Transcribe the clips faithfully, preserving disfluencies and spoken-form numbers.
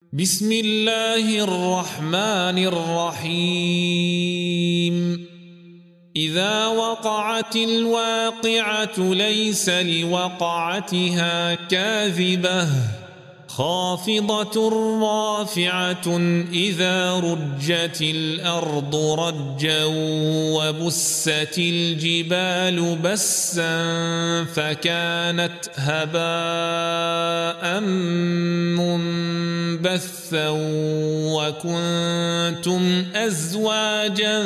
بسم الله الرحمن الرحيم إذا وقعت الواقعة ليس لوقعتها كاذبة خافضة رافعة إذا رجت الأرض رجا وبست الجبال بسا فكانت هباء منبثا وكنتم أزواجا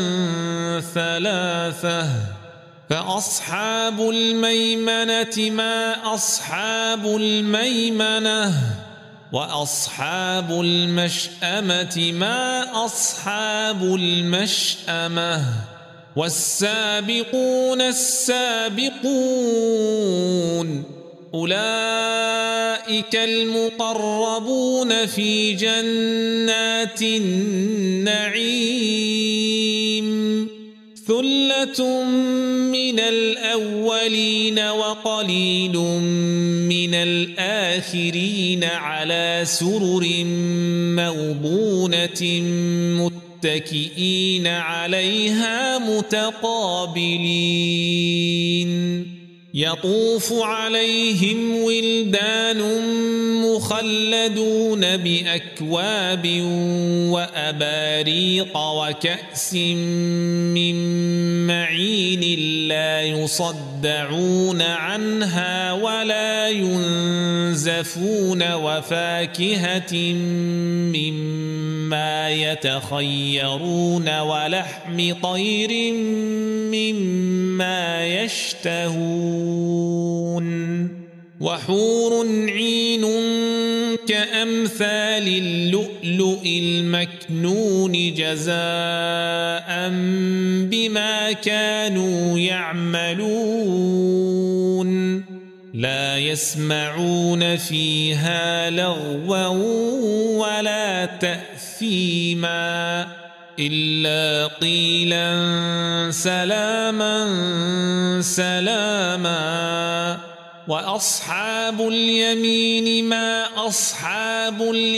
ثلاثة فأصحاب الميمنة ما أصحاب الميمنة وأصحاب المشأمة ما أصحاب المشأمة والسابقون السابقون أولئك المقربون في جنات النعيم ثلة من الأولين وقليل من الآخرين على سرر موضونة متكئين عليها متقابلين يطوف عليهم ولدان مخلدون بأكواب وأباريق وكأس من معين لا يصدعون عنها ولا ينزفون وفاكهة مما يتخيرون ولحم طير مما يشتهون وحور عين كأمثال اللؤلؤ المكنون جزاء بما كانوا يعملون لا يسمعون فيها لغوا ولا تأثيما إلا قيلا سلاما سلاما وأصحاب اليمين ما أصحاب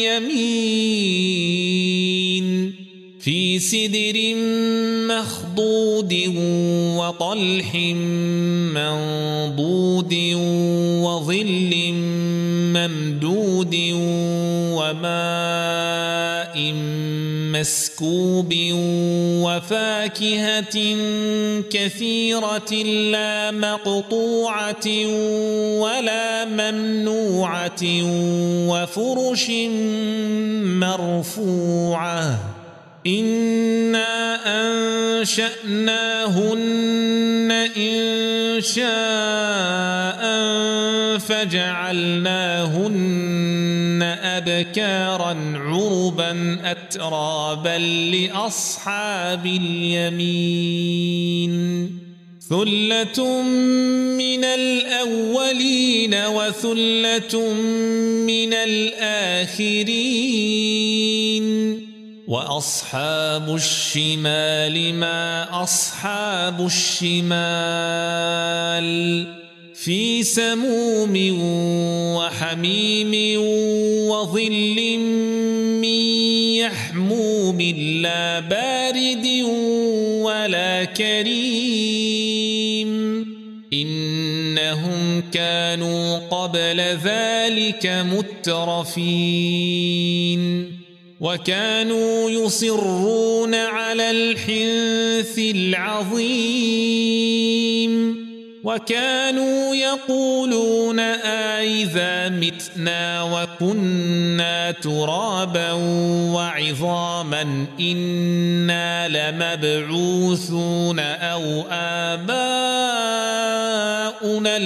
اليمين في سدر مخضود وطلح منضود وظل ممدود وماء مسكوب وفاكهة كثيرة لا مقطوعة ولا ممنوعة وفرش مرفوعة إنا أنشأناهن إن شاء فجعلناهن أبكارا عربا أترابا لأصحاب اليمين ثلة من الأولين وثلة من الآخرين وأصحاب الشمال ما أصحاب الشمال في سموم وحميم وظل من يحموم لا بارد ولا كريم إنهم كانوا قبل ذلك مترفين وكانوا يصرون على الحنث العظيم وكانوا يقولون أئذا متنا وكنا ترابا وعظاما إنا لمبعوثون أو آباؤنا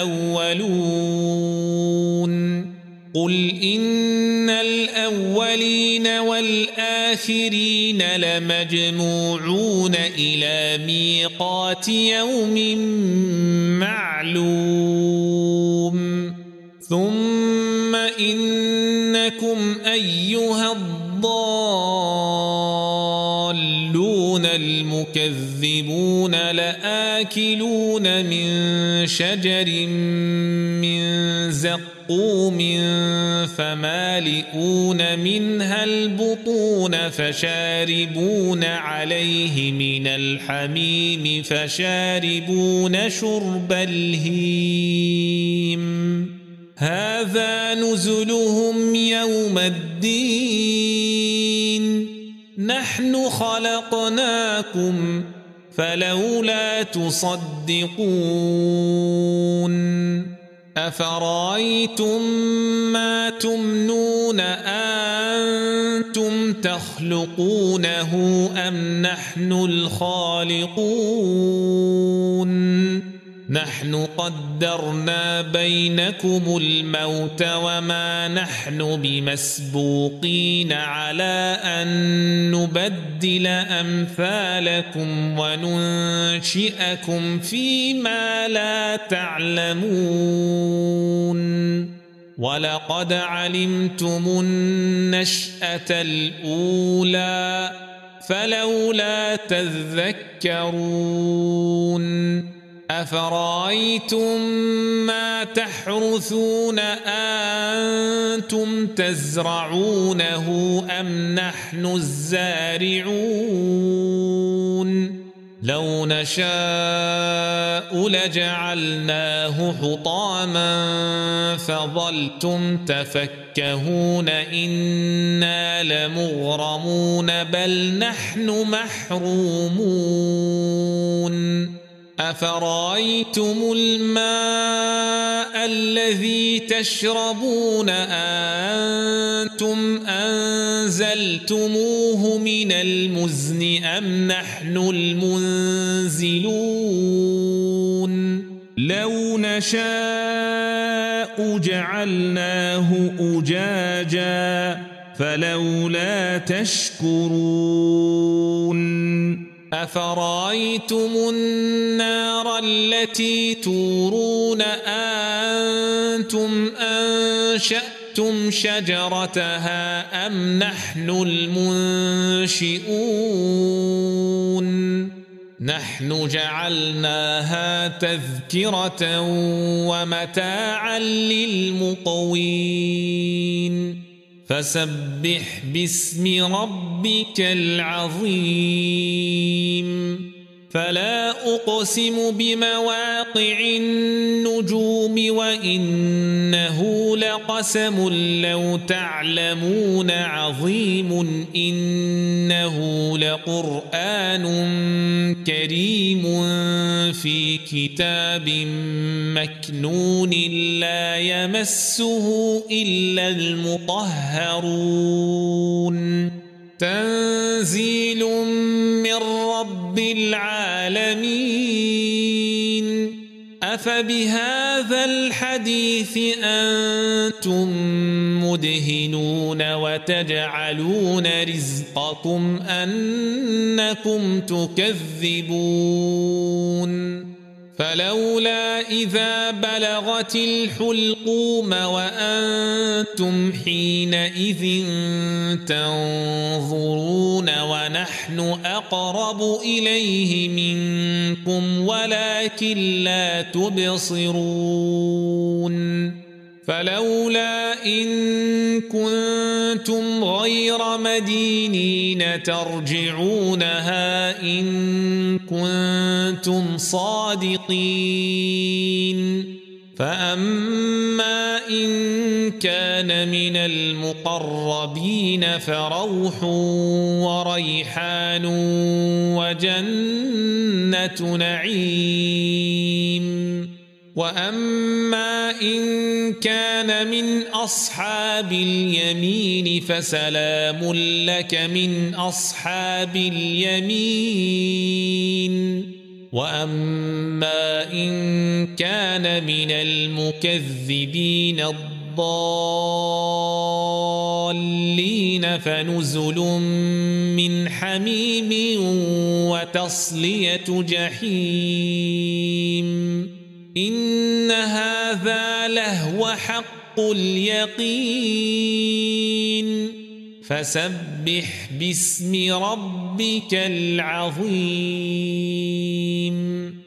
الأولون قل إن الأولين والآخرين لمجموعون إلى ميقات يوم معلوم ثم إنكم أيها الضالون المكذبون لآكلون من شجر من زقوم زقوم فمالئون منها البطون فشاربون عليه من الحميم فشاربون شرب الهيم هذا نزلهم يوم الدين نحن خلقناكم فلولا تصدقون أفرأيتم ما تمنون أنتم تخلقونه أم نحن الخالقون نحن قدرنا بينكم الموت وما نحن بمسبوقين على أن نبدل أمثالكم وننشئكم فيما لا تعلمون ولقد علمتم النشأة الأولى فلولا تذكرون أفرأيتم ما تحرثون أنتم تزرعونه أم نحن الزارعون لو نشاء لجعلناه حطاما فظلتم تفكهون إنا لمغرمون بل نحن محرومون أفرأيتم الماء الذي تشربون أنتم أنزلتموه من المزن أم نحن المنزلون لو نشاء جعلناه أجاجا فلولا تشكرون أفرأيتم النار التي تورون أنتم أنشأتم شجرتها أم نحن المنشئون نحن جعلناها تذكرة ومتاعا للمقوين فسبح باسم ربك العظيم فلا أقسم بمواقع النجوم وإنه لقسم لو تعلمون عظيم إنه لقرآن كريم في كتاب مكنون لا يمسه إلا المطهرون تنزيل من رب العالمين أفبهذا الحديث أنتم مدهنون وتجعلون رزقكم أنكم تكذبون فلولا إذا بلغت الحلقوم وأنتم حينئذ تنظرون ونحن أقرب إليه منكم ولكن لا تبصرون فلولا إن كنتم غير مدينين ترجعونها إن كنتم صادقين فأما إن كان من المقربين فروح وريحان وجنة نعيم وأما إن كان من أصحاب اليمين فسلام لك من أصحاب اليمين وأما إن كان من المكذبين الضالين فنزل من حميم وتصلية جحيم إن هذا لهو حق اليقين فسبح باسم ربك العظيم